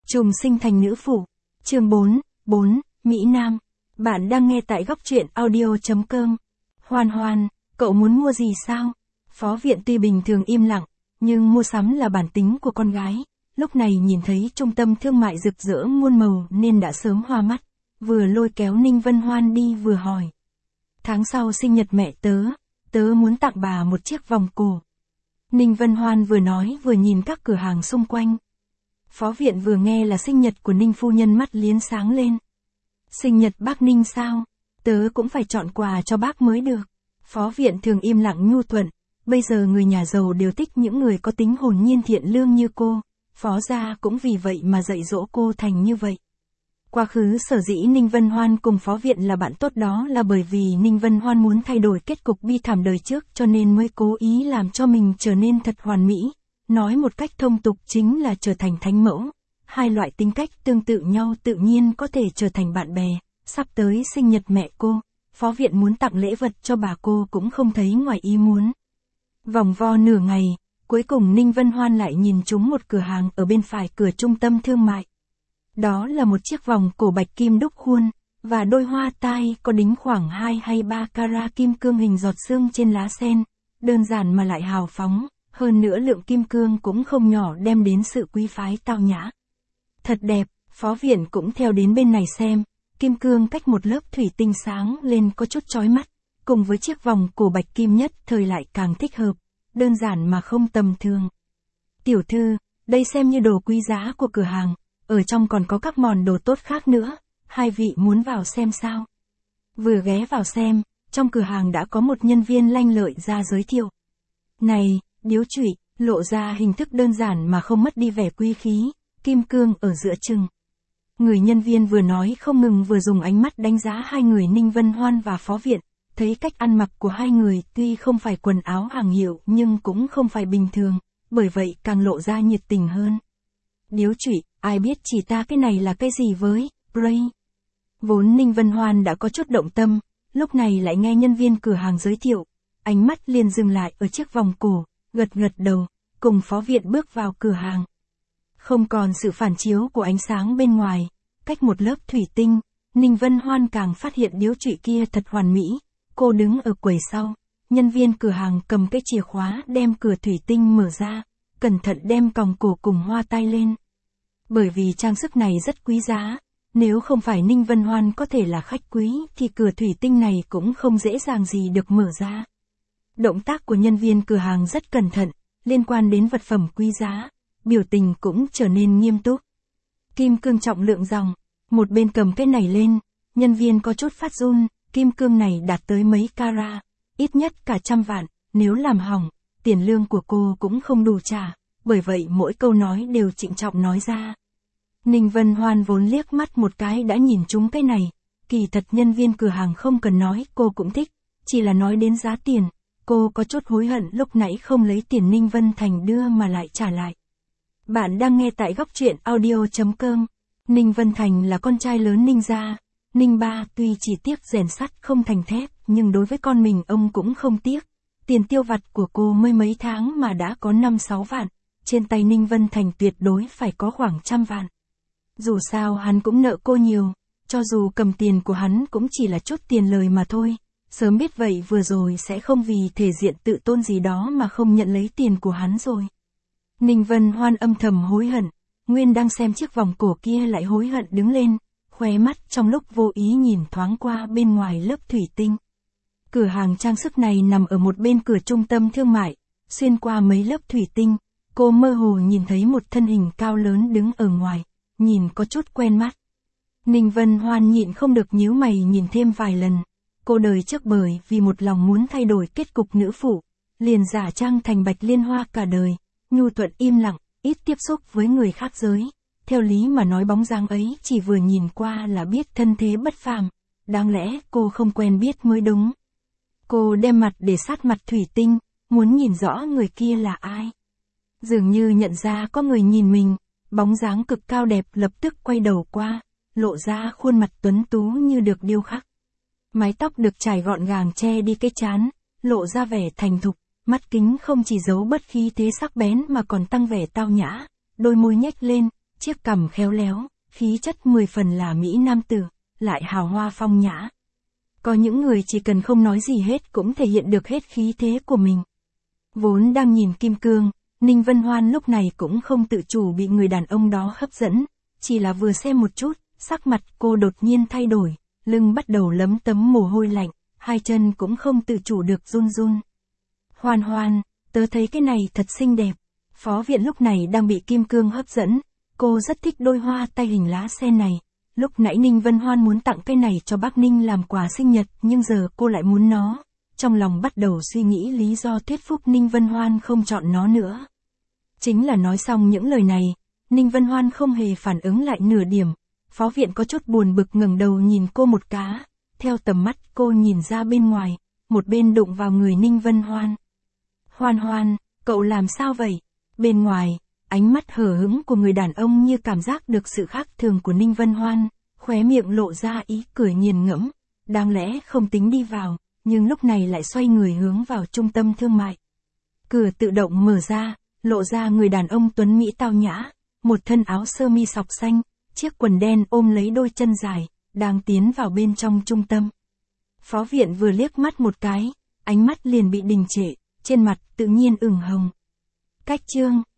Trùng sinh thành nữ phụ. Chương 4, Mỹ Nam. Bạn đang nghe tại góc truyện audio.com. Hoan Hoan, cậu muốn mua gì sao? Phó Viện tuy bình thường im lặng, nhưng mua sắm là bản tính của con gái. Lúc này nhìn thấy trung tâm thương mại rực rỡ muôn màu nên đã sớm hoa mắt. Vừa lôi kéo Ninh Vân Hoan đi vừa hỏi. Tháng sau sinh nhật mẹ tớ muốn tặng bà một chiếc vòng cổ. Ninh Vân Hoan vừa nói vừa nhìn các cửa hàng xung quanh. Phó Viện vừa nghe là sinh nhật của Ninh phu nhân mắt liến sáng lên. Sinh nhật bác Ninh sao? Tớ cũng phải chọn quà cho bác mới được. Phó Viện thường im lặng nhu thuận, bây giờ người nhà giàu đều thích những người có tính hồn nhiên thiện lương như cô. Phó gia cũng vì vậy mà dạy dỗ cô thành như vậy. Quá khứ sở dĩ Ninh Vân Hoan cùng Phó Viện là bạn tốt đó là bởi vì Ninh Vân Hoan muốn thay đổi kết cục bi thảm đời trước cho nên mới cố ý làm cho mình trở nên thật hoàn mỹ. Nói một cách thông tục chính là trở thành thánh mẫu. Hai loại tính cách tương tự nhau tự nhiên có thể trở thành bạn bè. Sắp tới sinh nhật mẹ cô, Phó Viện muốn tặng lễ vật cho bà cô cũng không thấy ngoài ý muốn. Vòng vo nửa ngày, cuối cùng Ninh Vân Hoan lại nhìn trúng một cửa hàng ở bên phải cửa trung tâm thương mại. Đó là một chiếc vòng cổ bạch kim đúc khuôn, và đôi hoa tai có đính khoảng 2 hay 3 carat kim cương hình giọt sương trên lá sen, đơn giản mà lại hào phóng, hơn nữa lượng kim cương cũng không nhỏ đem đến sự quý phái tao nhã. Thật đẹp, Phó Viện cũng theo đến bên này xem, kim cương cách một lớp thủy tinh sáng lên có chút chói mắt, cùng với chiếc vòng cổ bạch kim nhất thời lại càng thích hợp, đơn giản mà không tầm thường. Tiểu thư, đây xem như đồ quý giá của cửa hàng. Ở trong còn có các món đồ tốt khác nữa, hai vị muốn vào xem sao? Vừa ghé vào xem, trong cửa hàng đã có một nhân viên lanh lợi ra giới thiệu. Này, điếu chủy, lộ ra hình thức đơn giản mà không mất đi vẻ quý khí, kim cương ở giữa chừng. Người nhân viên vừa nói không ngừng vừa dùng ánh mắt đánh giá hai người Ninh Vân Hoan và Phó Viện, thấy cách ăn mặc của hai người tuy không phải quần áo hàng hiệu nhưng cũng không phải bình thường, bởi vậy càng lộ ra nhiệt tình hơn. Điếu chủy, ai biết chỉ ta cái này là cái gì với, Bray. Vốn Ninh Vân Hoan đã có chút động tâm, lúc này lại nghe nhân viên cửa hàng giới thiệu, ánh mắt liền dừng lại ở chiếc vòng cổ, gật đầu, cùng Phó Viện bước vào cửa hàng. Không còn sự phản chiếu của ánh sáng bên ngoài, cách một lớp thủy tinh, Ninh Vân Hoan càng phát hiện điếu chủy kia thật hoàn mỹ, cô đứng ở quầy sau, nhân viên cửa hàng cầm cái chìa khóa đem cửa thủy tinh mở ra, cẩn thận đem còng cổ cùng hoa tai lên. Bởi vì trang sức này rất quý giá, nếu không phải Ninh Vân Hoan có thể là khách quý thì cửa thủy tinh này cũng không dễ dàng gì được mở ra. Động tác của nhân viên cửa hàng rất cẩn thận, liên quan đến vật phẩm quý giá, biểu tình cũng trở nên nghiêm túc. Kim cương trọng lượng dòng, một bên cầm cái này lên, nhân viên có chút phát run, kim cương này đạt tới mấy carat, ít nhất cả 100 vạn, nếu làm hỏng, tiền lương của cô cũng không đủ trả, bởi vậy mỗi câu nói đều trịnh trọng nói ra. Ninh Vân Hoan vốn liếc mắt một cái đã nhìn trúng cái này, kỳ thật nhân viên cửa hàng không cần nói cô cũng thích, chỉ là nói đến giá tiền, cô có chút hối hận lúc nãy không lấy tiền Ninh Vân Thành đưa mà lại trả lại. Bạn đang nghe tại góc truyện audio.com. Ninh Vân Thành là con trai lớn Ninh gia, Ninh ba tuy chỉ tiếc rèn sắt không thành thép nhưng đối với con mình ông cũng không tiếc. Tiền tiêu vặt của cô mới mấy tháng mà đã có 5-6 vạn, trên tay Ninh Vân Thành tuyệt đối phải có khoảng 100 vạn. Dù sao hắn cũng nợ cô nhiều, cho dù cầm tiền của hắn cũng chỉ là chút tiền lời mà thôi, sớm biết vậy vừa rồi sẽ không vì thể diện tự tôn gì đó mà không nhận lấy tiền của hắn rồi. Ninh Vân Hoan âm thầm hối hận, nguyên đang xem chiếc vòng cổ kia lại hối hận đứng lên, khóe mắt trong lúc vô ý nhìn thoáng qua bên ngoài lớp thủy tinh. Cửa hàng trang sức này nằm ở một bên cửa trung tâm thương mại, xuyên qua mấy lớp thủy tinh, cô mơ hồ nhìn thấy một thân hình cao lớn đứng ở ngoài, nhìn có chút quen mắt. Ninh Vân Hoan nhịn không được nhíu mày nhìn thêm vài lần, cô đời trước bởi vì một lòng muốn thay đổi kết cục nữ phụ, liền giả trang thành Bạch Liên Hoa cả đời, nhu thuận im lặng, ít tiếp xúc với người khác giới. Theo lý mà nói bóng dáng ấy chỉ vừa nhìn qua là biết thân thế bất phàm, đáng lẽ cô không quen biết mới đúng. Cô đem mặt để sát mặt thủy tinh, muốn nhìn rõ người kia là ai. Dường như nhận ra có người nhìn mình, bóng dáng cực cao đẹp lập tức quay đầu qua, lộ ra khuôn mặt tuấn tú như được điêu khắc. Mái tóc được trải gọn gàng che đi cái trán, lộ ra vẻ thành thục, mắt kính không chỉ giấu bất khí thế sắc bén mà còn tăng vẻ tao nhã, đôi môi nhếch lên, chiếc cằm khéo léo, khí chất 10 phần là mỹ nam tử, lại hào hoa phong nhã. Có những người chỉ cần không nói gì hết cũng thể hiện được hết khí thế của mình. Vốn đang nhìn kim cương, Ninh Vân Hoan lúc này cũng không tự chủ bị người đàn ông đó hấp dẫn, chỉ là vừa xem một chút, sắc mặt cô đột nhiên thay đổi, lưng bắt đầu lấm tấm mồ hôi lạnh, hai chân cũng không tự chủ được run run. Hoan Hoan, tớ thấy cái này thật xinh đẹp. Phó Viện lúc này đang bị kim cương hấp dẫn, cô rất thích đôi hoa tay hình lá sen này. Lúc nãy Ninh Vân Hoan muốn tặng cái này cho bác Ninh làm quà sinh nhật, nhưng giờ cô lại muốn nó. Trong lòng bắt đầu suy nghĩ lý do thuyết phục Ninh Vân Hoan không chọn nó nữa. Chính là nói xong những lời này, Ninh Vân Hoan không hề phản ứng lại nửa điểm. Phó Viện có chút buồn bực ngẩng đầu nhìn cô một cái. Theo tầm mắt cô nhìn ra bên ngoài, một bên đụng vào người Ninh Vân Hoan. Hoan Hoan, cậu làm sao vậy? Bên ngoài, ánh mắt hờ hững của người đàn ông như cảm giác được sự khác thường của Ninh Vân Hoan, khóe miệng lộ ra ý cười nghiền ngẫm, đáng lẽ không tính đi vào, nhưng lúc này lại xoay người hướng vào trung tâm thương mại. Cửa tự động mở ra, lộ ra người đàn ông tuấn mỹ tao nhã, một thân áo sơ mi sọc xanh, chiếc quần đen ôm lấy đôi chân dài, đang tiến vào bên trong trung tâm. Phó Viện vừa liếc mắt một cái, ánh mắt liền bị đình trệ, trên mặt tự nhiên ửng hồng. Cách chương